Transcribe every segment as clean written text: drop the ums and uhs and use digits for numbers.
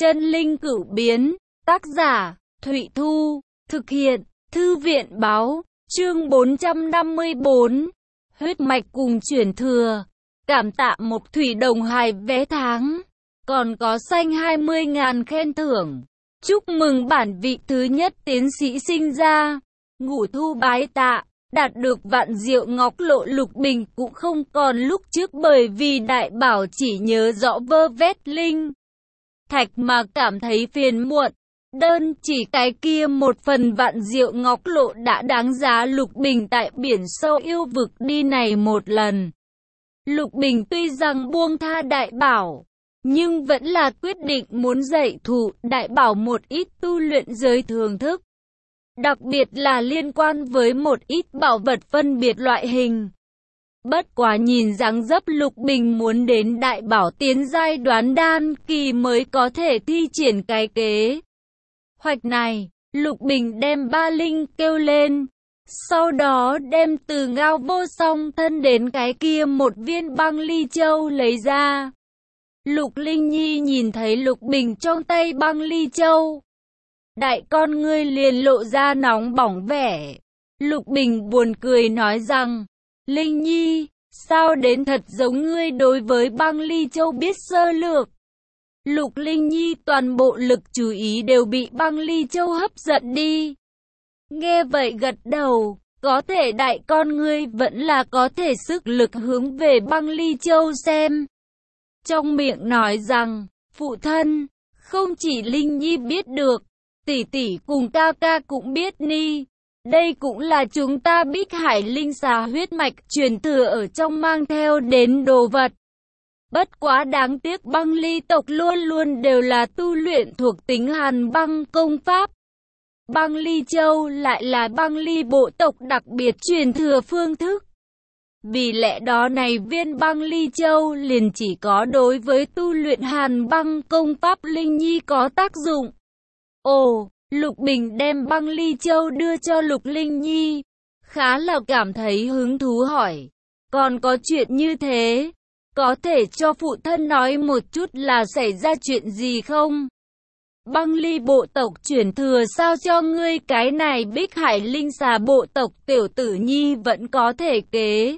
Chân linh cửu biến, tác giả, Thụy Thu, thực hiện, Thư viện báo, chương 454, huyết mạch cùng chuyển thừa, cảm tạ Mộc Thủy đồng hài vé tháng, còn có xanh 20.000 khen thưởng, chúc mừng bản vị thứ nhất tiến sĩ sinh ra, Ngũ Thu bái tạ. Đạt được vạn diệu ngọc lộ Lục Bình cũng không còn lúc trước bởi vì đại bảo chỉ nhớ rõ vơ vét linh thạch mà cảm thấy phiền muộn. Đơn chỉ cái kia một phần vạn diệu ngọc lộ đã đáng giá Lục Bình tại biển sâu yêu vực đi này một lần. Lục Bình tuy rằng buông tha đại bảo, nhưng vẫn là quyết định muốn dạy thụ đại bảo một ít tu luyện giới thường thức. Đặc biệt là liên quan với một ít bảo vật phân biệt loại hình. Bất quá nhìn dáng dấp Lục Bình muốn đến đại bảo tiến giai đoán đan kỳ mới có thể thi triển cái kế hoạch này. Lục Bình đem ba linh kêu lên, sau đó đem từ ngao vô song thân đến cái kia một viên băng ly châu lấy ra. Lục Linh Nhi nhìn thấy Lục Bình trong tay băng ly châu, đại con ngươi liền lộ ra nóng bỏng vẻ. Lục Bình buồn cười nói rằng, Linh Nhi, sao đến thật giống ngươi đối với băng ly châu biết sơ lược. Lục Linh Nhi toàn bộ lực chú ý đều bị băng ly châu hấp dẫn đi. Nghe vậy gật đầu, có thể đại con ngươi vẫn là có thể sức lực hướng về băng ly châu xem. Trong miệng nói rằng, phụ thân, không chỉ Linh Nhi biết được, tỷ tỷ cùng ca ca cũng biết ni. Đây cũng là chúng ta Bích Hải linh xà huyết mạch truyền thừa ở trong mang theo đến đồ vật. Bất quá đáng tiếc băng ly tộc luôn luôn đều là tu luyện thuộc tính hàn băng công pháp. Băng ly châu lại là băng ly bộ tộc đặc biệt truyền thừa phương thức. Vì lẽ đó này viên băng ly châu liền chỉ có đối với tu luyện hàn băng công pháp Linh Nhi có tác dụng. Ồ, Lục Bình đem băng ly châu đưa cho Lục Linh Nhi, khá là cảm thấy hứng thú hỏi, còn có chuyện như thế, có thể cho phụ thân nói một chút là xảy ra chuyện gì không? Băng ly bộ tộc chuyển thừa sao cho ngươi cái này Bích Hải linh xà bộ tộc tiểu tử nhi vẫn có thể kế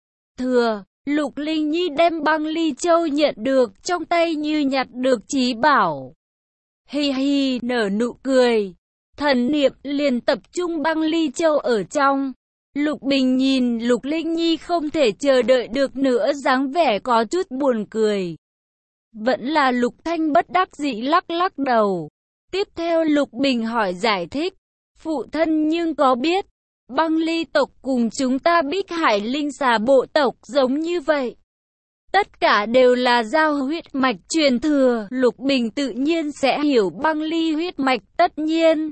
thừa. Lục Linh Nhi đem băng ly châu nhận được trong tay như nhặt được chí bảo. Hi hi nở nụ cười, thần niệm liền tập trung băng ly châu ở trong. Lục Bình nhìn Lục Linh Nhi không thể chờ đợi được nữa dáng vẻ có chút buồn cười. Vẫn là Lục Thanh bất đắc dĩ lắc lắc đầu. Tiếp theo Lục Bình hỏi giải thích, phụ thân nhưng có biết, băng ly tộc cùng chúng ta Bích Hải linh xà bộ tộc giống như vậy. Tất cả đều là giao huyết mạch truyền thừa, Lục Bình tự nhiên sẽ hiểu băng ly huyết mạch tất nhiên.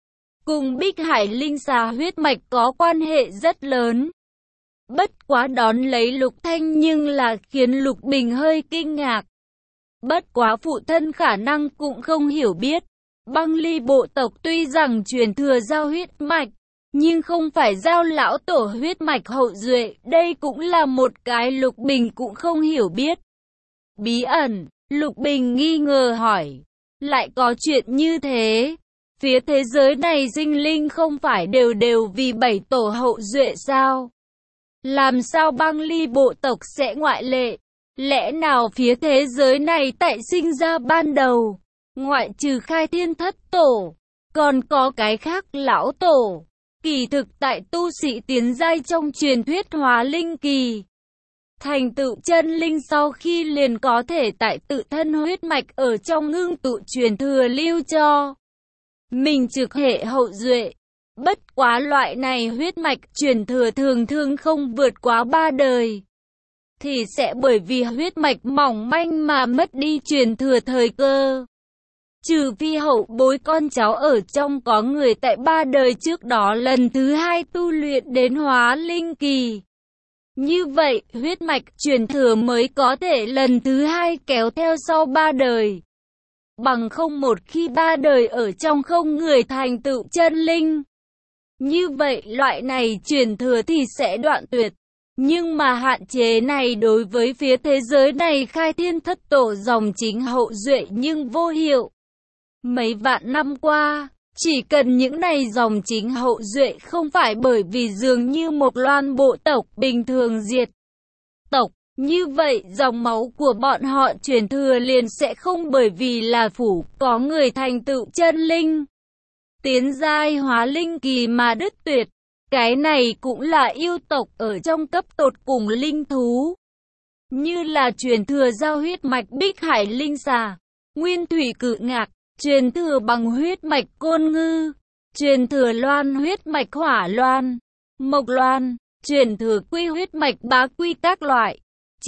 Cùng Bích Hải linh xà huyết mạch có quan hệ rất lớn. Bất quá đón lấy Lục Thanh nhưng là khiến Lục Bình hơi kinh ngạc. Bất quá phụ thân khả năng cũng không hiểu biết. Băng ly bộ tộc tuy rằng truyền thừa giao huyết mạch, nhưng không phải giao lão tổ huyết mạch hậu duệ, đây cũng là một cái Lục Bình cũng không hiểu biết. Bí ẩn, Lục Bình nghi ngờ hỏi, lại có chuyện như thế? Phía thế giới này sinh linh không phải đều vì 7 tổ hậu duệ sao? Làm sao băng ly bộ tộc sẽ ngoại lệ? Lẽ nào phía thế giới này tại sinh ra ban đầu, ngoại trừ khai thiên thất tổ, còn có cái khác lão tổ? Kỳ thực tại tu sĩ tiến giai trong truyền thuyết hóa linh kỳ, thành tựu chân linh sau khi liền có thể tại tự thân huyết mạch ở trong ngưng tụ truyền thừa lưu cho mình trực hệ hậu duệ. Bất quá loại này huyết mạch truyền thừa thường thường không vượt quá 3 đời, thì sẽ bởi vì huyết mạch mỏng manh mà mất đi truyền thừa thời cơ. Trừ phi hậu bối con cháu ở trong có người tại 3 đời trước đó lần thứ 2 tu luyện đến hóa linh kỳ. Như vậy, huyết mạch truyền thừa mới có thể lần thứ 2 kéo theo sau 3 đời. Bằng không một khi 3 đời ở trong không người thành tựu chân linh, như vậy loại này truyền thừa thì sẽ đoạn tuyệt. Nhưng mà hạn chế này đối với phía thế giới này khai thiên thất tổ dòng chính hậu duệ nhưng vô hiệu. Mấy vạn năm qua, chỉ cần những này dòng chính hậu duệ không phải bởi vì dường như một loan bộ tộc bình thường diệt tộc, như vậy dòng máu của bọn họ truyền thừa liền sẽ không bởi vì là phủ có người thành tựu chân linh, tiến giai hóa linh kỳ mà đứt tuyệt. Cái này cũng là yêu tộc ở trong cấp tột cùng linh thú. Như là truyền thừa giao huyết mạch Bích Hải Linh Xà, Nguyên Thủy Cự Ngạc, truyền thừa bằng huyết mạch Côn Ngư, truyền thừa loan huyết mạch Hỏa Loan, Mộc Loan, truyền thừa quy huyết mạch Bá Quy các loại.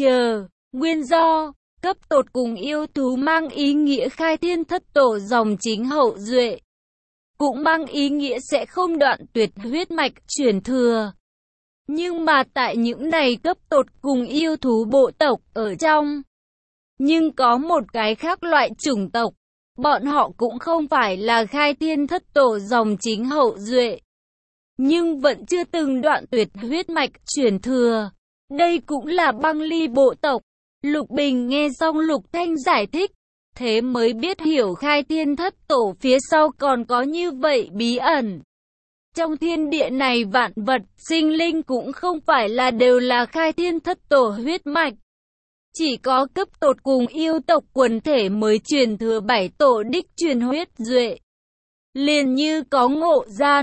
Nguyên do, cấp tột cùng yêu thú mang ý nghĩa khai thiên thất tổ dòng chính hậu duệ. Cũng mang ý nghĩa sẽ không đoạn tuyệt huyết mạch truyền thừa. Nhưng mà tại những này cấp tột cùng yêu thú bộ tộc ở trong, nhưng có một cái khác loại chủng tộc, bọn họ cũng không phải là khai thiên thất tổ dòng chính hậu duệ, nhưng vẫn chưa từng đoạn tuyệt huyết mạch truyền thừa. Đây cũng là băng ly bộ tộc. Lục Bình nghe xong Lục Thanh giải thích, thế mới biết hiểu khai thiên thất tổ phía sau còn có như vậy bí ẩn. Trong thiên địa này vạn vật, sinh linh cũng không phải là đều là khai thiên thất tổ huyết mạch. Chỉ có cấp tột cùng yêu tộc quần thể mới truyền thừa 7 tổ đích truyền huyết duệ. Liền như có Ngộ Gia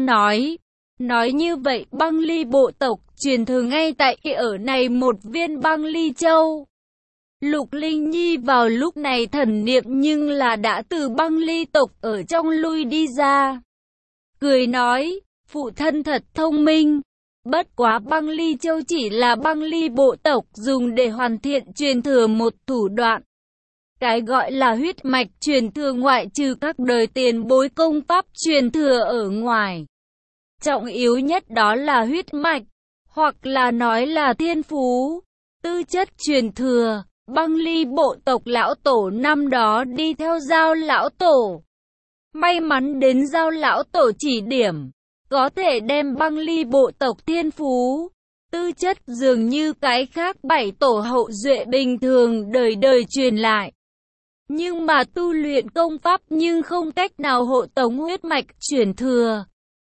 nói như vậy băng ly bộ tộc truyền thừa ngay tại ở này một viên băng ly châu. Lục Linh Nhi vào lúc này thần niệm nhưng là đã từ băng ly tộc ở trong lui đi ra. Cười nói, phụ thân thật thông minh. Bất quá băng ly châu chỉ là băng ly bộ tộc dùng để hoàn thiện truyền thừa một thủ đoạn. Cái gọi là huyết mạch truyền thừa ngoại trừ các đời tiền bối công pháp truyền thừa ở ngoài. Trọng yếu nhất đó là huyết mạch, hoặc là nói là thiên phú, tư chất truyền thừa. Băng ly bộ tộc lão tổ năm đó đi theo Giao lão tổ. May mắn đến Giao lão tổ chỉ điểm, có thể đem băng ly bộ tộc thiên phú, tư chất dường như cái khác 7 tổ hậu duệ bình thường đời đời truyền lại. Nhưng mà tu luyện công pháp nhưng không cách nào hộ tống huyết mạch truyền thừa.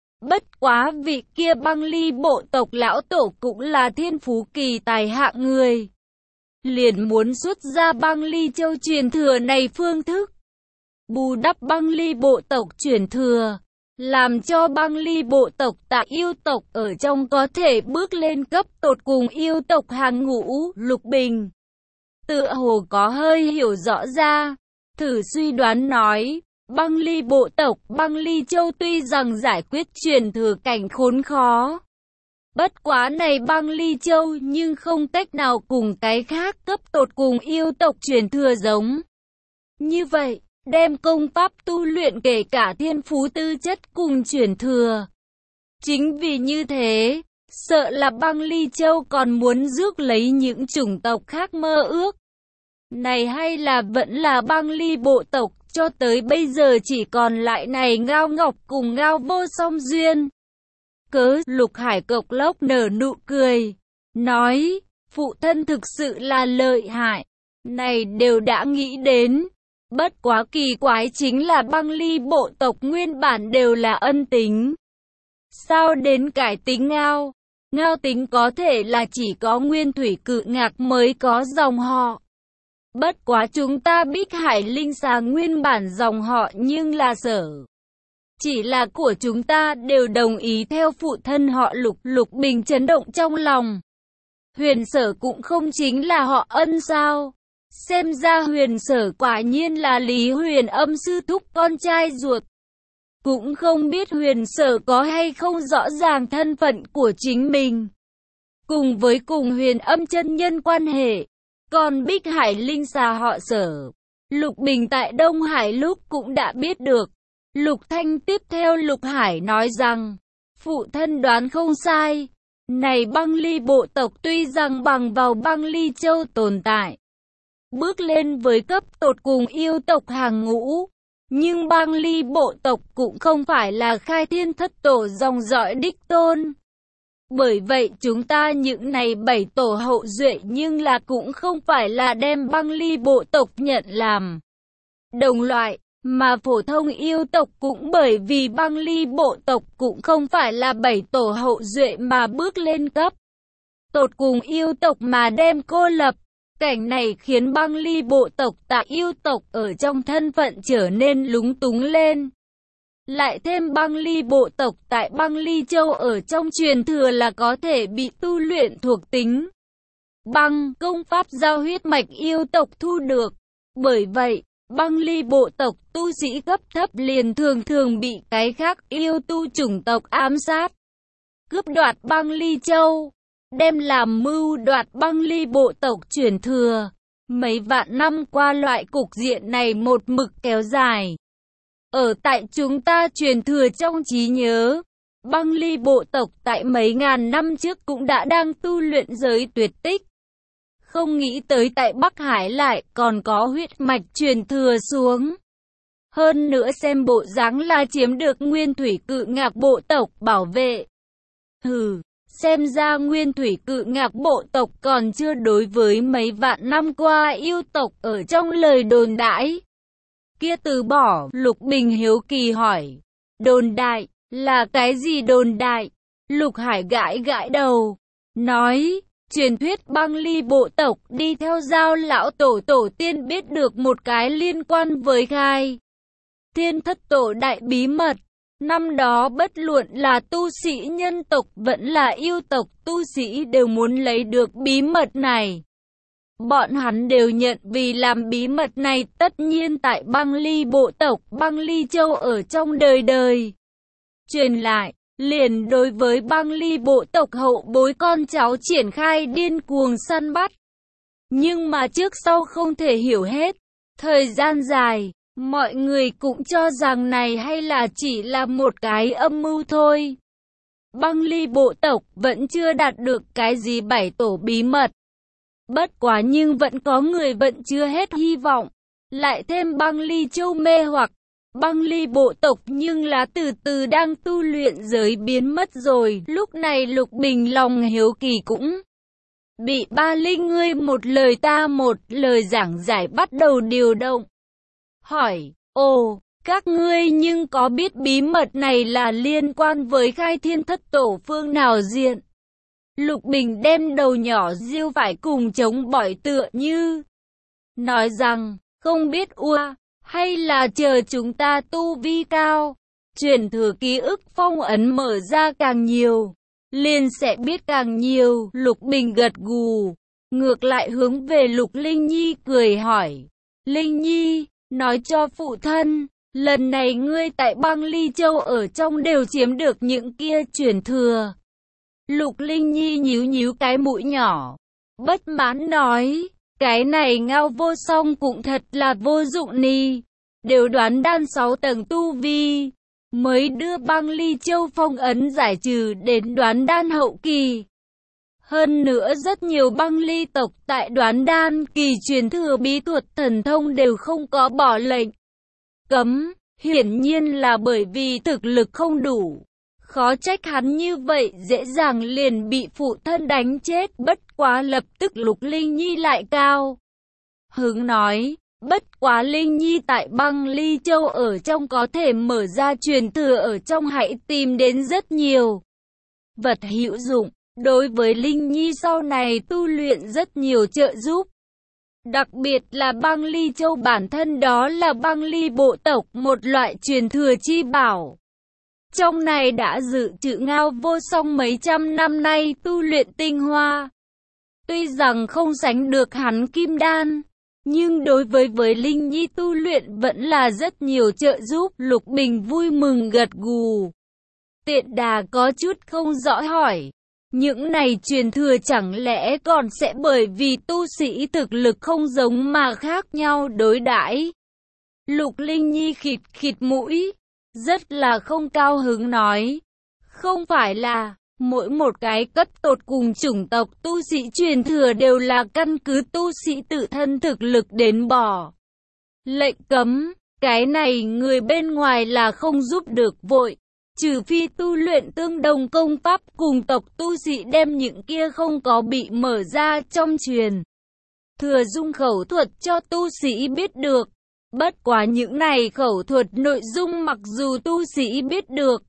Bất quá vị kia băng ly bộ tộc lão tổ cũng là thiên phú kỳ tài hạng người. Liền muốn xuất ra băng ly châu truyền thừa này phương thức. Bù đắp băng ly bộ tộc truyền thừa. Làm cho băng ly bộ tộc tại yêu tộc ở trong có thể bước lên cấp tột cùng yêu tộc hàng ngũ. Lục Bình tựa hồ có hơi hiểu rõ ra. Thử suy đoán nói. Băng ly bộ tộc băng ly châu tuy rằng giải quyết truyền thừa cảnh khốn khó. Bất quá này băng ly châu nhưng không cách nào cùng cái khác cấp tột cùng yêu tộc truyền thừa giống. Như vậy, đem công pháp tu luyện kể cả thiên phú tư chất cùng truyền thừa. Chính vì như thế, sợ là băng ly châu còn muốn rước lấy những chủng tộc khác mơ ước. Này hay là vẫn là băng ly bộ tộc, cho tới bây giờ chỉ còn lại này Ngao Ngọc cùng Ngao Vô Song duyên. Lục Hải cộc lốc nở nụ cười, nói, phụ thân thực sự là lợi hại, này đều đã nghĩ đến. Bất quá kỳ quái chính là băng ly bộ tộc nguyên bản đều là ân tính. Sao đến cải tính Ngao? Ngao tính có thể là chỉ có Nguyên Thủy Cự Ngạc mới có dòng họ. Bất quá chúng ta Bích Hải Linh Xà nguyên bản dòng họ nhưng là Sở. Chỉ là của chúng ta đều đồng ý theo phụ thân họ Lục. Lục Bình chấn động trong lòng. Huyền Sở cũng không chính là họ Ân sao? Xem ra Huyền Sở quả nhiên là Lý Huyền Âm sư thúc con trai ruột. Cũng không biết Huyền Sở có hay không rõ ràng thân phận của chính mình. Cùng với cùng Huyền Âm chân nhân quan hệ. Còn Bích Hải Linh Xà họ Sở. Lục Bình tại Đông Hải lúc cũng đã biết được. Lục Thanh tiếp theo Lục Hải nói rằng, phụ thân đoán không sai. Này băng ly bộ tộc tuy rằng bằng vào băng ly châu tồn tại, bước lên với cấp tột cùng yêu tộc hàng ngũ. Nhưng băng ly bộ tộc cũng không phải là khai thiên thất tổ dòng dõi đích tôn. Bởi vậy chúng ta những này 7 tổ hậu duệ nhưng là cũng không phải là đem băng ly bộ tộc nhận làm đồng loại. Mà phổ thông yêu tộc cũng bởi vì băng ly bộ tộc cũng không phải là 7 tổ hậu duệ mà bước lên cấp. Tột cùng yêu tộc mà đem cô lập. Cảnh này khiến băng ly bộ tộc tại yêu tộc ở trong thân phận trở nên lúng túng lên. Lại thêm băng ly bộ tộc tại băng ly châu ở trong truyền thừa là có thể bị tu luyện thuộc tính băng công pháp giao huyết mạch yêu tộc thu được. Bởi vậy, băng ly bộ tộc tu sĩ cấp thấp liền thường thường bị cái khác yêu tu chủng tộc ám sát, cướp đoạt băng ly châu, đem làm mưu đoạt băng ly bộ tộc truyền thừa. Mấy vạn năm qua loại cục diện này một mực kéo dài. Ở tại chúng ta truyền thừa trong trí nhớ, băng ly bộ tộc tại mấy ngàn năm trước cũng đã đang tu luyện giới tuyệt tích. Không nghĩ tới tại Bắc Hải lại còn có huyết mạch truyền thừa xuống. Hơn nữa xem bộ dáng là chiếm được nguyên thủy cự ngạc bộ tộc bảo vệ. Xem ra nguyên thủy cự ngạc bộ tộc còn chưa đối với mấy vạn năm qua yêu tộc ở trong lời đồn đãi kia từ bỏ. Lục Bình hiếu kỳ hỏi, đồn đại, là cái gì đồn đại? Lục Hải gãi gãi đầu, nói, truyền thuyết băng ly bộ tộc đi theo Giao lão tổ tổ tiên biết được một cái liên quan với khai thiên thất tổ đại bí mật. Năm đó bất luận là tu sĩ nhân tộc vẫn là yêu tộc tu sĩ đều muốn lấy được bí mật này. Bọn hắn đều nhận vì làm bí mật này tất nhiên tại băng ly bộ tộc băng ly châu ở trong đời đời truyền lại, liền đối với băng ly bộ tộc hậu bối con cháu triển khai điên cuồng săn bắt. Nhưng mà trước sau không thể hiểu hết. Thời gian dài, mọi người cũng cho rằng này hay là chỉ là một cái âm mưu thôi. Băng ly bộ tộc vẫn chưa đạt được cái gì 7 tổ bí mật. Bất quá nhưng vẫn có người vẫn chưa hết hy vọng. Lại thêm băng ly châu mê hoặc. Băng ly bộ tộc nhưng là từ từ đang tu luyện giới biến mất rồi. Lúc này Lục Bình lòng hiếu kỳ cũng bị Ba Linh ngươi một lời ta một lời giảng giải bắt đầu điều động. Hỏi, ồ, các ngươi nhưng có biết bí mật này là liên quan với khai thiên thất tổ phương nào diện? Lục Bình đem đầu nhỏ diêu phải cùng chống bỏi tựa như nói rằng, không biết hay là chờ chúng ta tu vi cao, truyền thừa ký ức phong ấn mở ra càng nhiều, liền sẽ biết càng nhiều. Lục Bình gật gù, ngược lại hướng về Lục Linh Nhi cười hỏi, Linh Nhi, nói cho phụ thân, lần này ngươi tại băng ly châu ở trong đều chiếm được những kia truyền thừa. Lục Linh Nhi nhíu nhíu cái mũi nhỏ, bất mãn nói, cái này Ngao Vô Song cũng thật là vô dụng ni, đều đoán đan 6 tầng tu vi, mới đưa băng ly châu phong ấn giải trừ đến đoán đan hậu kỳ. Hơn nữa rất nhiều băng ly tộc tại đoán đan kỳ truyền thừa bí thuật thần thông đều không có bỏ lệnh cấm, hiển nhiên là bởi vì thực lực không đủ. Khó trách hắn như vậy dễ dàng liền bị phụ thân đánh chết. Bất quá lập tức Lục Linh Nhi lại cao hứng nói, bất quá Linh Nhi tại băng ly châu ở trong có thể mở ra truyền thừa ở trong, hãy tìm đến rất nhiều vật hữu dụng, đối với Linh Nhi sau này tu luyện rất nhiều trợ giúp. Đặc biệt là băng ly châu bản thân đó là băng ly bộ tộc một loại truyền thừa chi bảo. Trong này đã dự trữ Ngao Vô Song mấy trăm năm nay tu luyện tinh hoa. Tuy rằng không sánh được hắn kim đan, nhưng đối với Linh Nhi tu luyện vẫn là rất nhiều trợ giúp. Lục Bình vui mừng gật gù. Tiện Đà có chút không rõ hỏi, những này truyền thừa chẳng lẽ còn sẽ bởi vì tu sĩ thực lực không giống mà khác nhau đối đãi? Lục Linh Nhi khịt khịt mũi, rất là không cao hứng nói, không phải là mỗi một cái cấp tột cùng chủng tộc tu sĩ truyền thừa đều là căn cứ tu sĩ tự thân thực lực đến bỏ lệnh cấm, cái này người bên ngoài là không giúp được vội, trừ phi tu luyện tương đồng công pháp cùng tộc tu sĩ đem những kia không có bị mở ra trong truyền thừa dung khẩu thuật cho tu sĩ biết được. Bất quá những này khẩu thuật nội dung mặc dù tu sĩ biết được,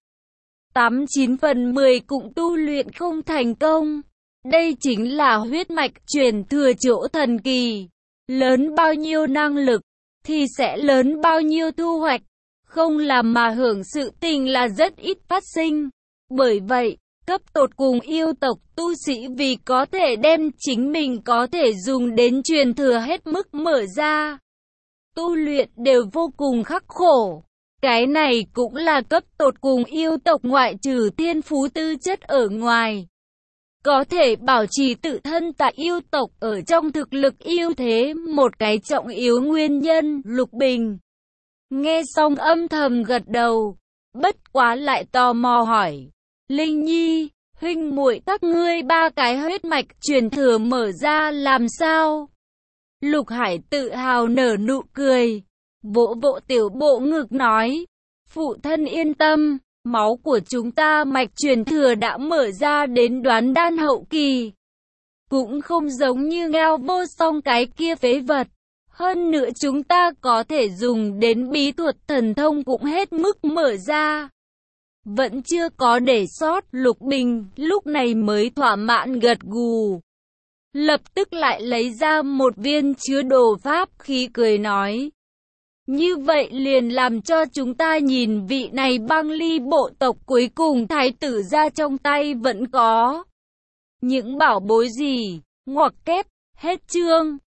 89/10 cũng tu luyện không thành công. Đây chính là huyết mạch truyền thừa chỗ thần kỳ. Lớn bao nhiêu năng lực, thì sẽ lớn bao nhiêu thu hoạch. Không làm mà hưởng sự tình là rất ít phát sinh. Bởi vậy, cấp tột cùng yêu tộc tu sĩ vì có thể đem chính mình có thể dùng đến truyền thừa hết mức mở ra. Tu luyện đều vô cùng khắc khổ. Cái này cũng là cấp tột cùng yêu tộc ngoại trừ thiên phú tư chất ở ngoài. Có thể bảo trì tự thân tại yêu tộc ở trong thực lực yêu thế một cái trọng yếu nguyên nhân. Lục Bình nghe xong âm thầm gật đầu, bất quá lại tò mò hỏi. Linh Nhi, huynh muội các ngươi ba cái huyết mạch truyền thừa mở ra làm sao? Lục Hải tự hào nở nụ cười, vỗ vỗ tiểu bộ ngực nói. Phụ thân yên tâm, máu của chúng ta mạch truyền thừa đã mở ra đến đoán đan hậu kỳ. Cũng không giống như Ngao Vô Song cái kia phế vật. Hơn nữa chúng ta có thể dùng đến bí thuật thần thông cũng hết mức mở ra. Vẫn chưa có để sót. Lục Bình lúc này mới thỏa mãn gật gù. Lập tức lại lấy ra một viên chứa đồ pháp khí cười nói. Như vậy liền làm cho chúng ta nhìn vị này băng ly bộ tộc cuối cùng thái tử ra trong tay vẫn có những bảo bối gì. Ngoặc kép, hết chương.